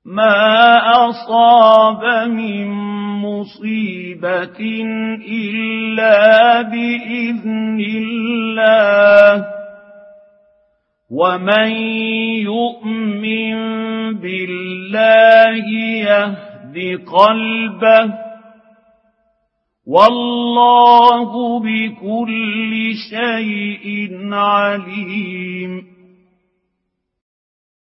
ما أصاب من مصيبة إلا بإذن الله ومن يؤمن بالله يهد قلبه والله بكل شيء عليم.